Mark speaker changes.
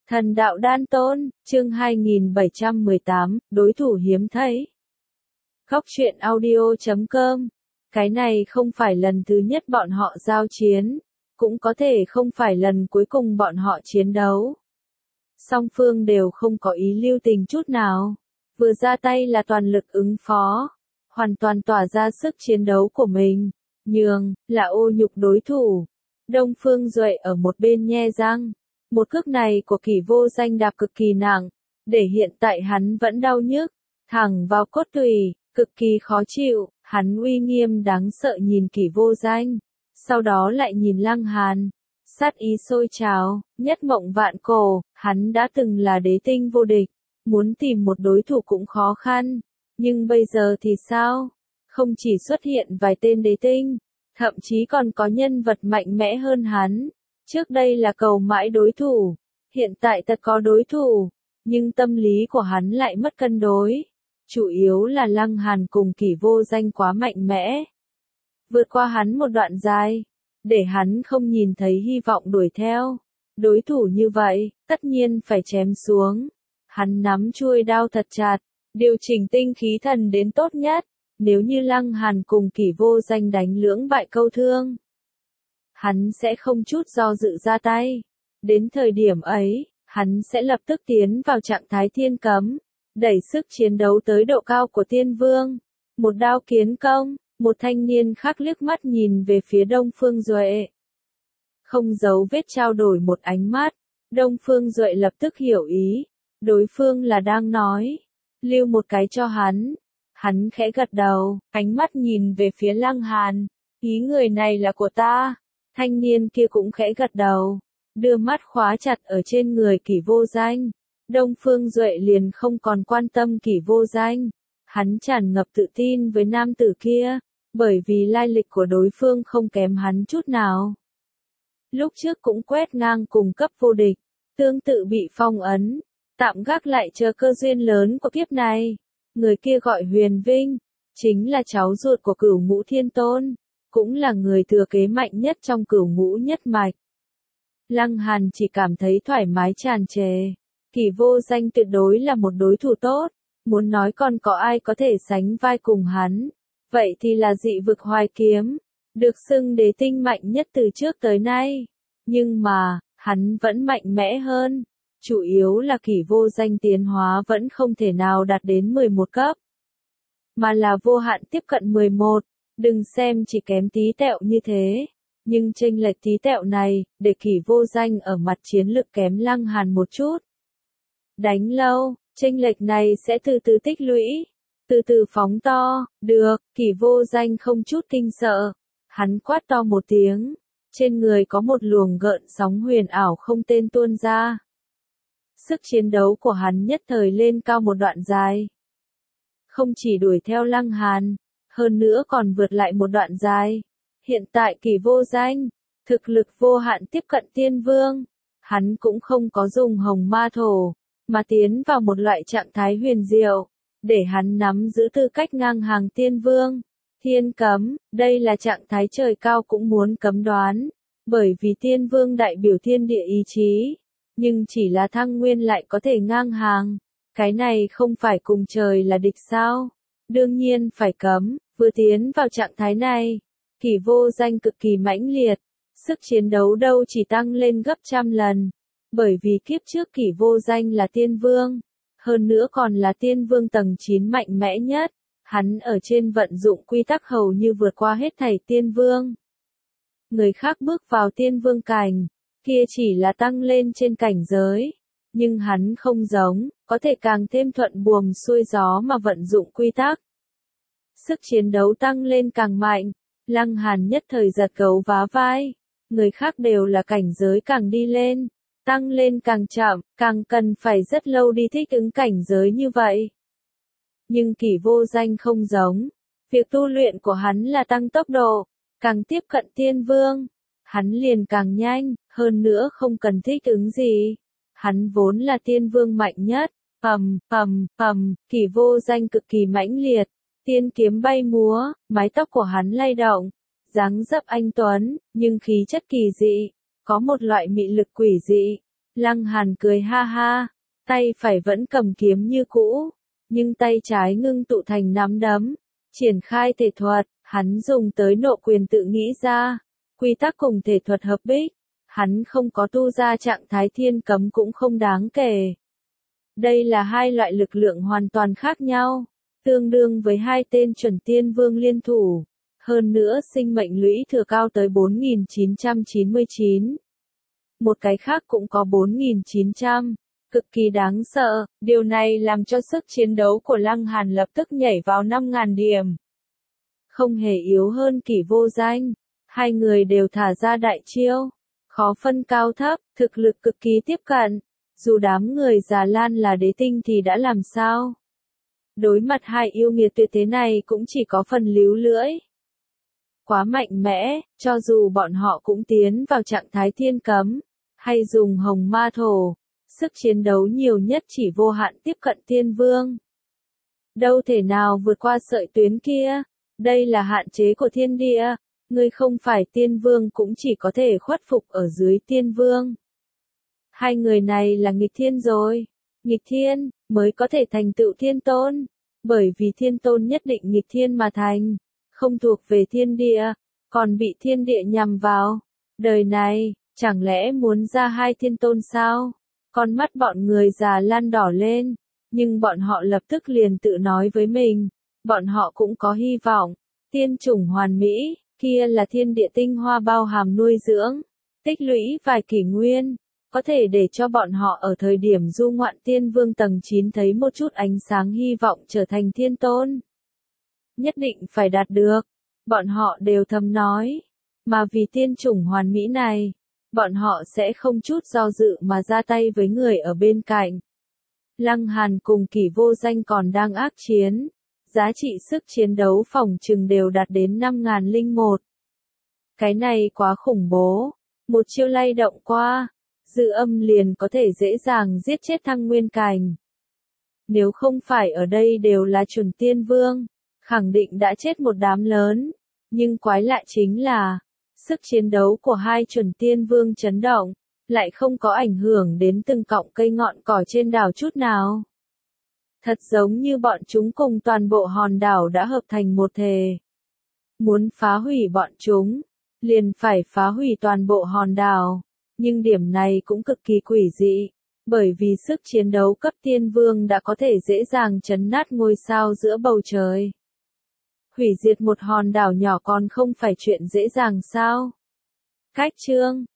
Speaker 1: Thần đạo đan tôn, chương 2718, đối thủ hiếm thấy. Góc truyện audio.com. Cái này không phải lần thứ nhất bọn họ giao chiến, cũng có thể không phải lần cuối cùng bọn họ chiến đấu. Song phương đều không có ý lưu tình chút nào, vừa ra tay là toàn lực ứng phó, hoàn toàn tỏa ra sức chiến đấu của mình, nhường, là ô nhục đối thủ. Đông Phương Duệ ở một bên nhe răng. Một cước này của Kỷ Vô Danh đạp cực kỳ nặng, để hiện tại hắn vẫn đau nhức, thẳng vào cốt tủy, cực kỳ khó chịu, hắn uy nghiêm đáng sợ nhìn Kỷ Vô Danh, sau đó lại nhìn Lăng Hàn, sát ý sôi trào, nhất mộng vạn cổ, hắn đã từng là đế tinh vô địch, muốn tìm một đối thủ cũng khó khăn, nhưng bây giờ thì sao? Không chỉ xuất hiện vài tên đế tinh, thậm chí còn có nhân vật mạnh mẽ hơn hắn. Trước đây là cầu mãi đối thủ, hiện tại thật có đối thủ, nhưng tâm lý của hắn lại mất cân đối. Chủ yếu là Lăng Hàn cùng Kỷ Vô Danh quá mạnh mẽ. Vượt qua hắn một đoạn dài, để hắn không nhìn thấy hy vọng đuổi theo. Đối thủ như vậy, tất nhiên phải chém xuống. Hắn nắm chuôi đao thật chặt, điều chỉnh tinh khí thần đến tốt nhất. Nếu như Lăng Hàn cùng Kỷ Vô Danh đánh lưỡng bại câu thương, hắn sẽ không chút do dự ra tay. Đến thời điểm ấy, hắn sẽ lập tức tiến vào trạng thái thiên cấm, đẩy sức chiến đấu tới độ cao của tiên vương. Một đao kiến công, một thanh niên khác liếc mắt nhìn về phía Đông Phương Duệ. Không giấu vết trao đổi một ánh mắt, Đông Phương Duệ lập tức hiểu ý, đối phương là đang nói, lưu một cái cho hắn. Hắn khẽ gật đầu, ánh mắt nhìn về phía Lăng Hàn, ý người này là của ta. Thanh niên kia cũng khẽ gật đầu, đưa mắt khóa chặt ở trên người Kỷ Vô Danh. Đông Phương Duệ liền không còn quan tâm Kỷ Vô Danh. Hắn tràn ngập tự tin với nam tử kia, bởi vì lai lịch của đối phương không kém hắn chút nào. Lúc trước cũng quét ngang cùng cấp vô địch, tương tự bị phong ấn, tạm gác lại chờ cơ duyên lớn của kiếp này. Người kia gọi Huyền Vinh, chính là cháu ruột của Cửu Ngũ Thiên Tôn, cũng là người thừa kế mạnh nhất trong Cửu Ngũ nhất mạch. Lăng Hàn chỉ cảm thấy thoải mái tràn trề. Kỷ Vô Danh tuyệt đối là một đối thủ tốt, muốn nói còn có ai có thể sánh vai cùng hắn, vậy thì là Dị Vực Hoài Kiếm, được xưng đế tinh mạnh nhất từ trước tới nay. Nhưng mà, hắn vẫn mạnh mẽ hơn. Chủ yếu là Kỷ Vô Danh tiến hóa vẫn không thể nào đạt đến 11 cấp, mà là vô hạn tiếp cận 11. Đừng xem chỉ kém tí tẹo như thế, nhưng chênh lệch tí tẹo này, để Kỷ Vô Danh ở mặt chiến lực kém Lăng Hàn một chút. Đánh lâu, chênh lệch này sẽ từ từ tích lũy, từ từ phóng to, được, Kỷ Vô Danh không chút kinh sợ. Hắn quát to một tiếng, trên người có một luồng gợn sóng huyền ảo không tên tuôn ra. Sức chiến đấu của hắn nhất thời lên cao một đoạn dài. Không chỉ đuổi theo Lăng Hàn, hơn nữa còn vượt lại một đoạn dài. Hiện tại Kỷ Vô Danh, thực lực vô hạn tiếp cận tiên vương. Hắn cũng không có dùng hồng ma thổ, mà tiến vào một loại trạng thái huyền diệu, để hắn nắm giữ tư cách ngang hàng tiên vương. Thiên cấm, đây là trạng thái trời cao cũng muốn cấm đoán, bởi vì tiên vương đại biểu thiên địa ý chí. Nhưng chỉ là thăng nguyên lại có thể ngang hàng, cái này không phải cùng trời là địch sao? Đương nhiên phải cấm. Vừa tiến vào trạng thái này, Kỷ Vô Danh cực kỳ mãnh liệt, sức chiến đấu đâu chỉ tăng lên gấp trăm lần, bởi vì kiếp trước Kỷ Vô Danh là tiên vương, hơn nữa còn là tiên vương tầng 9 mạnh mẽ nhất, hắn ở trên vận dụng quy tắc hầu như vượt qua hết thảy tiên vương. Người khác bước vào tiên vương cảnh, kia chỉ là tăng lên trên cảnh giới, nhưng hắn không giống, có thể càng thêm thuận buồm xuôi gió mà vận dụng quy tắc. Sức chiến đấu tăng lên càng mạnh, Lăng Hàn nhất thời giật gấu vá vai, người khác đều là cảnh giới càng đi lên, tăng lên càng chậm, càng cần phải rất lâu đi thích ứng cảnh giới như vậy. Nhưng Kỷ Vô Danh không giống, việc tu luyện của hắn là tăng tốc độ, càng tiếp cận tiên vương, hắn liền càng nhanh, hơn nữa không cần thích ứng gì. Hắn vốn là tiên vương mạnh nhất, Kỷ Vô Danh cực kỳ mãnh liệt, tiên kiếm bay múa, mái tóc của hắn lay động, dáng dấp anh tuấn, nhưng khí chất kỳ dị, có một loại mị lực quỷ dị, Lăng Hàn cười ha ha, tay phải vẫn cầm kiếm như cũ, nhưng tay trái ngưng tụ thành nắm đấm, triển khai thể thuật, hắn dùng tới nộ quyền tự nghĩ ra, quy tắc cùng thể thuật hợp bích, hắn không có tu ra trạng thái thiên cấm cũng không đáng kể. Đây là hai loại lực lượng hoàn toàn khác nhau, tương đương với hai tên chuẩn tiên vương liên thủ, hơn nữa sinh mệnh lũy thừa cao tới 4.999. Một cái khác cũng có 4.900, cực kỳ đáng sợ, điều này làm cho sức chiến đấu của Lăng Hàn lập tức nhảy vào 5.000 điểm. Không hề yếu hơn Kỷ Vô Danh, hai người đều thả ra đại chiêu, khó phân cao thấp, thực lực cực kỳ tiếp cận, dù đám người Già Lan là đế tinh thì đã làm sao? Đối mặt hai yêu nghiệt tuyệt thế này cũng chỉ có phần líu lưỡi. Quá mạnh mẽ, cho dù bọn họ cũng tiến vào trạng thái thiên cấm, hay dùng hồng ma thổ, sức chiến đấu nhiều nhất chỉ vô hạn tiếp cận tiên vương. Đâu thể nào vượt qua sợi tuyến kia, đây là hạn chế của thiên địa, ngươi không phải tiên vương cũng chỉ có thể khuất phục ở dưới tiên vương. Hai người này là nghịch thiên rồi, nghịch thiên, mới có thể thành tựu thiên tôn, bởi vì thiên tôn nhất định nghịch thiên mà thành, không thuộc về thiên địa, còn bị thiên địa nhằm vào. Đời này, chẳng lẽ muốn ra hai thiên tôn sao? Con mắt bọn người Già Lan đỏ lên, nhưng bọn họ lập tức liền tự nói với mình, bọn họ cũng có hy vọng, tiên chủng hoàn mỹ, kia là thiên địa tinh hoa bao hàm nuôi dưỡng, tích lũy vài kỷ nguyên, có thể để cho bọn họ ở thời điểm du ngoạn tiên vương tầng 9 thấy một chút ánh sáng hy vọng trở thành thiên tôn. Nhất định phải đạt được, bọn họ đều thầm nói, mà vì tiên chủng hoàn mỹ này, bọn họ sẽ không chút do dự mà ra tay với người ở bên cạnh. Lăng Hàn cùng Kỷ Vô Danh còn đang ác chiến, giá trị sức chiến đấu phỏng chừng đều đạt đến 5.001. Cái này quá khủng bố, một chiêu lay động qua, dư âm liền có thể dễ dàng giết chết Thăng Nguyên Cảnh. Nếu không phải ở đây đều là chuẩn tiên vương, khẳng định đã chết một đám lớn, nhưng quái lạ chính là, sức chiến đấu của hai chuẩn tiên vương chấn động, lại không có ảnh hưởng đến từng cọng cây ngọn cỏ trên đảo chút nào. Thật giống như bọn chúng cùng toàn bộ hòn đảo đã hợp thành một thể. Muốn phá hủy bọn chúng, liền phải phá hủy toàn bộ hòn đảo, nhưng điểm này cũng cực kỳ quỷ dị, bởi vì sức chiến đấu cấp tiên vương đã có thể dễ dàng chấn nát ngôi sao giữa bầu trời. Hủy diệt một hòn đảo nhỏ còn không phải chuyện dễ dàng sao? Cách chương